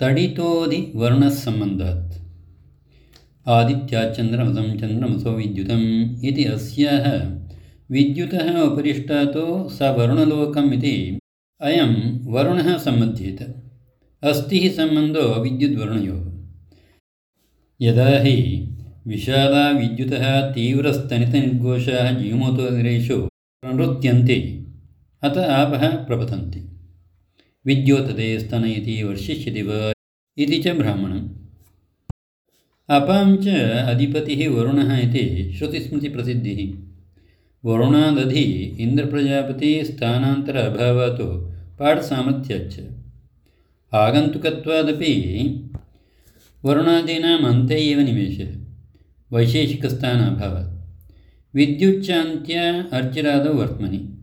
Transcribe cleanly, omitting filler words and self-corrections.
तडितोदिवर्णसम्बन्धात् आदित्याच्चन्द्रमसं चन्द्रमसो विद्युतम् इति अस्याः विद्युतः उपरिष्टातो स वरुणलोकम् इति अयं वरुणः सम्बध्येत। अस्ति हि सम्बन्धो विद्युद्वरुणयोः। यदा हि विशाला विद्युतः तीव्रस्तनितनिर्घोषाः जीवमोतोनिरेषु प्रनृत्यन्ते अत आपः प्रपतन्ति। विद्योतते स्तनयति वर्षिष्यति वा इति च ब्राह्मणम्। अपां च अधिपतिः वरुणः इति श्रुतिस्मृतिप्रसिद्धिः। वरुणादधि इन्द्रप्रजापति स्थानान्तर अभावात् पाठसामर्थ्याच्च आगन्तुकत्वादपि वरुणादीनाम् अन्ते एव निवेशः वैशेषिकस्थानाभावात्। विद्युच्चान्त्य अर्चिरादौ वर्त्मनि